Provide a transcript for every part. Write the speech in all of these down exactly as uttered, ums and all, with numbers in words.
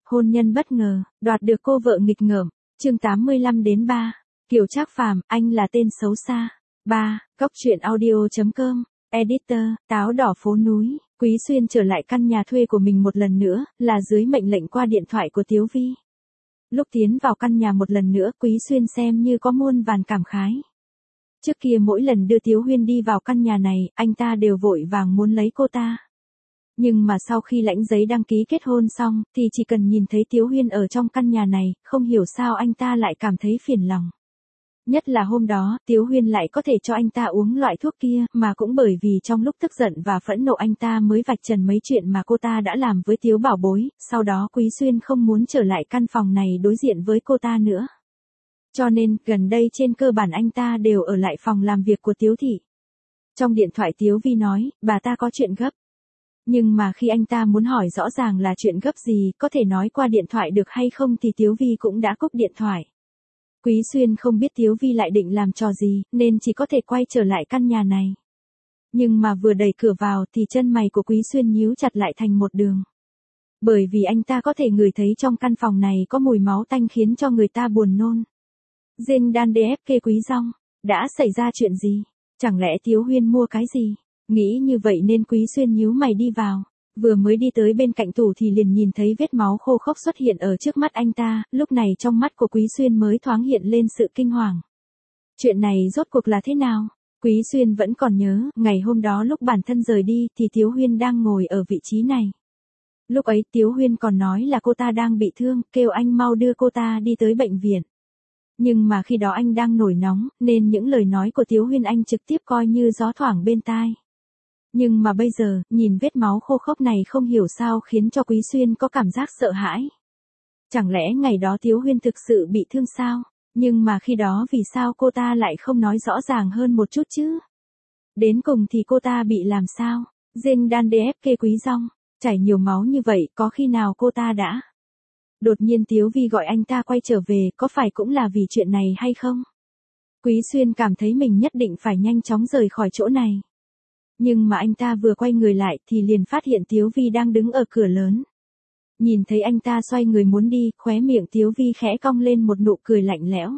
hôn nhân bất ngờ, đoạt được cô vợ nghịch ngợm. Chương tám mươi lăm đến ba. Kiều Trác Phàm, anh là tên xấu xa. ba. Cốc truyện audio chấm com. Editor, Táo đỏ phố núi. Quý Xuyên trở lại căn nhà thuê của mình một lần nữa, là dưới mệnh lệnh qua điện thoại của Tiếu Vi. Lúc tiến vào căn nhà một lần nữa, Quý Xuyên xem như có muôn vàn cảm khái. Trước kia mỗi lần đưa Tiếu Huyên đi vào căn nhà này, anh ta đều vội vàng muốn lấy cô ta. Nhưng mà sau khi lãnh giấy đăng ký kết hôn xong, thì chỉ cần nhìn thấy Tiếu Huyên ở trong căn nhà này, không hiểu sao anh ta lại cảm thấy phiền lòng. Nhất là hôm đó, Tiếu Huyên lại có thể cho anh ta uống loại thuốc kia, mà cũng bởi vì trong lúc tức giận và phẫn nộ anh ta mới vạch trần mấy chuyện mà cô ta đã làm với Tiếu Bảo Bối, sau đó Quý Xuyên không muốn trở lại căn phòng này đối diện với cô ta nữa. Cho nên, gần đây trên cơ bản anh ta đều ở lại phòng làm việc của Tiếu Thị. Trong điện thoại Tiếu Vi nói, bà ta có chuyện gấp. Nhưng mà khi anh ta muốn hỏi rõ ràng là chuyện gấp gì, có thể nói qua điện thoại được hay không thì Tiếu Vi cũng đã cúp điện thoại. Quý Xuyên không biết Tiếu Vi lại định làm trò gì, nên chỉ có thể quay trở lại căn nhà này. Nhưng mà vừa đẩy cửa vào thì chân mày của Quý Xuyên nhíu chặt lại thành một đường. Bởi vì anh ta có thể ngửi thấy trong căn phòng này có mùi máu tanh khiến cho người ta buồn nôn. Dinh đan đê ép kê Quý Dong, đã xảy ra chuyện gì? Chẳng lẽ Tiếu Huyên mua cái gì? Nghĩ như vậy nên Quý Xuyên nhíu mày đi vào. Vừa mới đi tới bên cạnh tủ thì liền nhìn thấy vết máu khô khốc xuất hiện ở trước mắt anh ta, lúc này trong mắt của Quý Xuyên mới thoáng hiện lên sự kinh hoàng. Chuyện này rốt cuộc là thế nào? Quý Xuyên vẫn còn nhớ, ngày hôm đó lúc bản thân rời đi thì Tiếu Huyên đang ngồi ở vị trí này. Lúc ấy Tiếu Huyên còn nói là cô ta đang bị thương, kêu anh mau đưa cô ta đi tới bệnh viện. Nhưng mà khi đó anh đang nổi nóng, nên những lời nói của Tiếu Huyên anh trực tiếp coi như gió thoảng bên tai. Nhưng mà bây giờ, nhìn vết máu khô khốc này không hiểu sao khiến cho Quý Xuyên có cảm giác sợ hãi. Chẳng lẽ ngày đó Tiếu Huyên thực sự bị thương sao? Nhưng mà khi đó vì sao cô ta lại không nói rõ ràng hơn một chút chứ? Đến cùng thì cô ta bị làm sao? Dinh đan đê ép kê Quý Dong, chảy nhiều máu như vậy, có khi nào cô ta đã... Đột nhiên Tiếu Vi gọi anh ta quay trở về, có phải cũng là vì chuyện này hay không? Quý Xuyên cảm thấy mình nhất định phải nhanh chóng rời khỏi chỗ này. Nhưng mà anh ta vừa quay người lại thì liền phát hiện Tiếu Vi đang đứng ở cửa lớn. Nhìn thấy anh ta xoay người muốn đi, khóe miệng Tiếu Vi khẽ cong lên một nụ cười lạnh lẽo.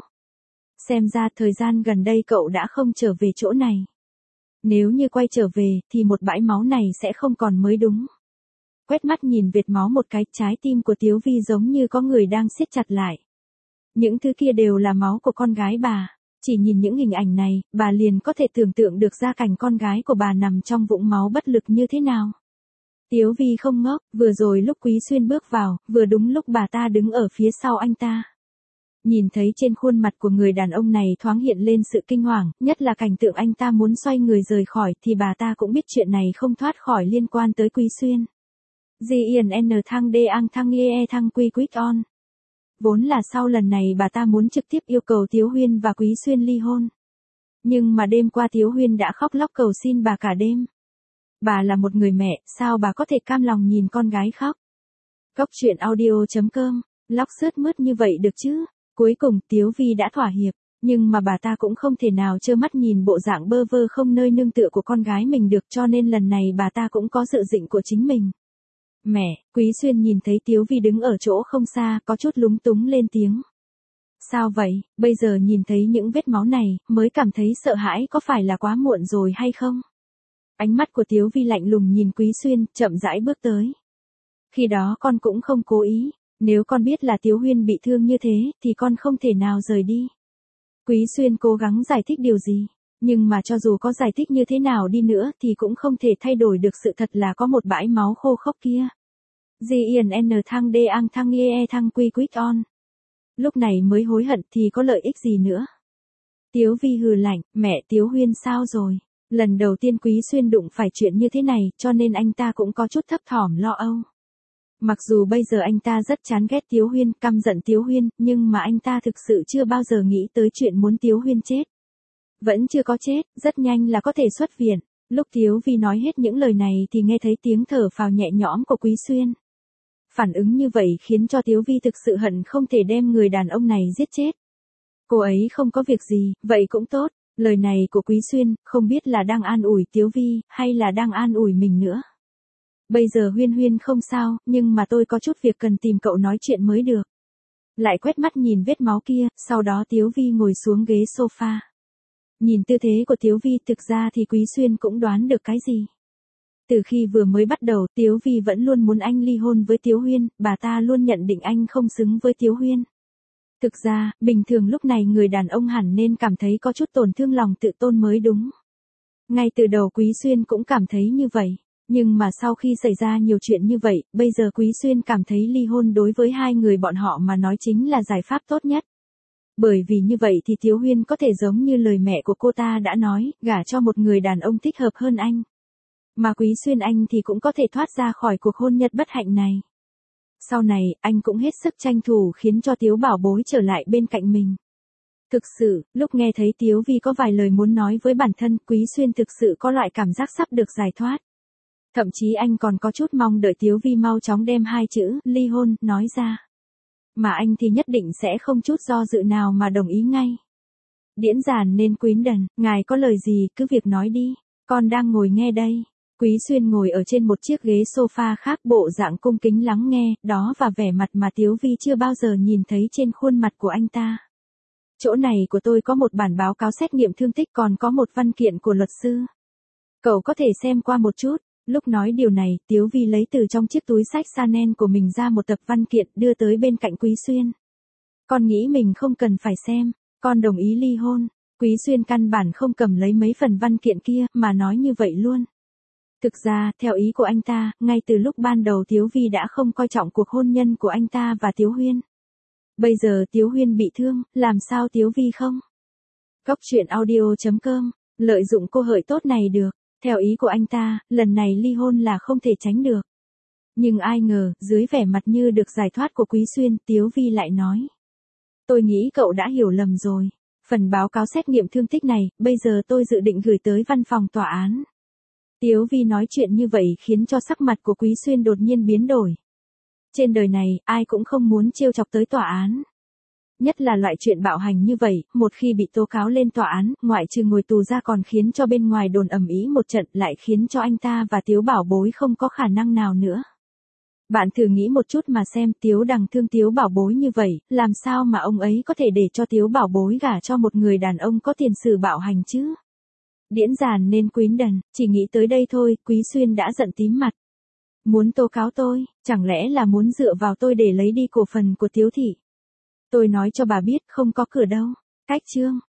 Xem ra thời gian gần đây cậu đã không trở về chỗ này. Nếu như quay trở về thì một bãi máu này sẽ không còn mới đúng. Quét mắt nhìn vệt máu một cái, trái tim của Tiếu Vi giống như có người đang siết chặt lại. Những thứ kia đều là máu của con gái bà. Chỉ nhìn những hình ảnh này, bà liền có thể tưởng tượng được ra cảnh con gái của bà nằm trong vũng máu bất lực như thế nào. Tiếu Vi không ngốc, vừa rồi lúc Quý Xuyên bước vào, vừa đúng lúc bà ta đứng ở phía sau anh ta. Nhìn thấy trên khuôn mặt của người đàn ông này thoáng hiện lên sự kinh hoàng, nhất là cảnh tượng anh ta muốn xoay người rời khỏi thì bà ta cũng biết chuyện này không thoát khỏi liên quan tới Quý Xuyên. giê en en thăng đê ang thăng e thăng quy quýt on. Vốn là sau lần này bà ta muốn trực tiếp yêu cầu Tiếu Huyên và Quý Xuyên ly hôn. Nhưng mà đêm qua Tiếu Huyên đã khóc lóc cầu xin bà cả đêm. Bà là một người mẹ, sao bà có thể cam lòng nhìn con gái khóc? Cốc truyện audio chấm com, lóc sướt mướt như vậy được chứ? Cuối cùng Tiếu Vi đã thỏa hiệp, nhưng mà bà ta cũng không thể nào trơ mắt nhìn bộ dạng bơ vơ không nơi nương tựa của con gái mình được, cho nên lần này bà ta cũng có dự định của chính mình. Mẹ, Quý Xuyên nhìn thấy Tiếu Vi đứng ở chỗ không xa, có chút lúng túng lên tiếng. Sao vậy, bây giờ nhìn thấy những vết máu này, mới cảm thấy sợ hãi, có phải là quá muộn rồi hay không? Ánh mắt của Tiếu Vi lạnh lùng nhìn Quý Xuyên, chậm rãi bước tới. Khi đó con cũng không cố ý, nếu con biết là Tiếu Huyên bị thương như thế, thì con không thể nào rời đi. Quý Xuyên cố gắng giải thích điều gì, nhưng mà cho dù có giải thích như thế nào đi nữa thì cũng không thể thay đổi được sự thật là có một bãi máu khô khốc kia. giê en en thăng đê ang thăng e thăng quy quýt on. Lúc này mới hối hận thì có lợi ích gì nữa. Tiếu Vi hừ lạnh, mẹ Tiếu Huyên sao rồi? Lần đầu tiên Quý Xuyên đụng phải chuyện như thế này, cho nên anh ta cũng có chút thấp thỏm lo âu. Mặc dù bây giờ anh ta rất chán ghét Tiếu Huyên, căm giận Tiếu Huyên, nhưng mà anh ta thực sự chưa bao giờ nghĩ tới chuyện muốn Tiếu Huyên chết. Vẫn chưa có chết, rất nhanh là có thể xuất viện. Lúc Tiếu Vi nói hết những lời này thì nghe thấy tiếng thở phào nhẹ nhõm của Quý Xuyên. Phản ứng như vậy khiến cho Tiếu Vi thực sự hận không thể đem người đàn ông này giết chết. Cô ấy không có việc gì, vậy cũng tốt. Lời này của Quý Xuyên, không biết là đang an ủi Tiếu Vi, hay là đang an ủi mình nữa. Bây giờ Huyên Huyên không sao, nhưng mà tôi có chút việc cần tìm cậu nói chuyện mới được. Lại quét mắt nhìn vết máu kia, sau đó Tiếu Vi ngồi xuống ghế sofa. Nhìn tư thế của Tiếu Vi thực ra thì Quý Xuyên cũng đoán được cái gì. Từ khi vừa mới bắt đầu Tiếu Vi vẫn luôn muốn anh ly hôn với Tiếu Huyên, bà ta luôn nhận định anh không xứng với Tiếu Huyên. Thực ra, bình thường lúc này người đàn ông hẳn nên cảm thấy có chút tổn thương lòng tự tôn mới đúng. Ngay từ đầu Quý Xuyên cũng cảm thấy như vậy. Nhưng mà sau khi xảy ra nhiều chuyện như vậy, bây giờ Quý Xuyên cảm thấy ly hôn đối với hai người bọn họ mà nói chính là giải pháp tốt nhất. Bởi vì như vậy thì Tiếu Huyên có thể giống như lời mẹ của cô ta đã nói, gả cho một người đàn ông thích hợp hơn anh. Mà Quý Xuyên anh thì cũng có thể thoát ra khỏi cuộc hôn nhân bất hạnh này. Sau này, anh cũng hết sức tranh thủ khiến cho Tiếu Bảo Bối trở lại bên cạnh mình. Thực sự, lúc nghe thấy Tiếu Vi có vài lời muốn nói với bản thân, Quý Xuyên thực sự có loại cảm giác sắp được giải thoát. Thậm chí anh còn có chút mong đợi Tiếu Vi mau chóng đem hai chữ, ly hôn, nói ra. Mà anh thì nhất định sẽ không chút do dự nào mà đồng ý ngay. Điễn giản nên Quyến Đần, ngài có lời gì cứ việc nói đi, con đang ngồi nghe đây. Quý Xuyên ngồi ở trên một chiếc ghế sofa khác bộ dạng cung kính lắng nghe, đó và vẻ mặt mà Tiếu Vi chưa bao giờ nhìn thấy trên khuôn mặt của anh ta. Chỗ này của tôi có một bản báo cáo xét nghiệm thương tích còn có một văn kiện của luật sư. Cậu có thể xem qua một chút. Lúc nói điều này, Tiếu Vi lấy từ trong chiếc túi sách Chanel của mình ra một tập văn kiện đưa tới bên cạnh Quý Xuyên. Con nghĩ mình không cần phải xem, con đồng ý ly hôn. Quý Xuyên căn bản không cầm lấy mấy phần văn kiện kia mà nói như vậy luôn. Thực ra, theo ý của anh ta, ngay từ lúc ban đầu Tiếu Vi đã không coi trọng cuộc hôn nhân của anh ta và Tiếu Huyên. Bây giờ Tiếu Huyên bị thương, làm sao Tiếu Vi không? Góc truyện audio chấm com, lợi dụng cơ hội tốt này được. Theo ý của anh ta, lần này ly hôn là không thể tránh được. Nhưng ai ngờ, dưới vẻ mặt như được giải thoát của Quý Xuyên, Tiếu Vi lại nói. Tôi nghĩ cậu đã hiểu lầm rồi. Phần báo cáo xét nghiệm thương tích này, bây giờ tôi dự định gửi tới văn phòng tòa án. Tiếu Vi nói chuyện như vậy khiến cho sắc mặt của Quý Xuyên đột nhiên biến đổi. Trên đời này, ai cũng không muốn trêu chọc tới tòa án. Nhất là loại chuyện bạo hành như vậy, một khi bị tố cáo lên tòa án, ngoại trừ ngồi tù ra còn khiến cho bên ngoài đồn ầm ĩ một trận, lại khiến cho anh ta và Tiếu Bảo Bối không có khả năng nào nữa. Bạn thử nghĩ một chút mà xem, Tiếu Đằng thương Tiếu Bảo Bối như vậy, làm sao mà ông ấy có thể để cho Tiếu Bảo Bối gả cho một người đàn ông có tiền sử bạo hành chứ? Điễn giản nên Quyến Đần, chỉ nghĩ tới đây thôi, Quý Xuyên đã giận tím mặt. Muốn tố cáo tôi, chẳng lẽ là muốn dựa vào tôi để lấy đi cổ phần của Tiếu Thị? Tôi nói cho bà biết, không có cửa đâu. Cách chương.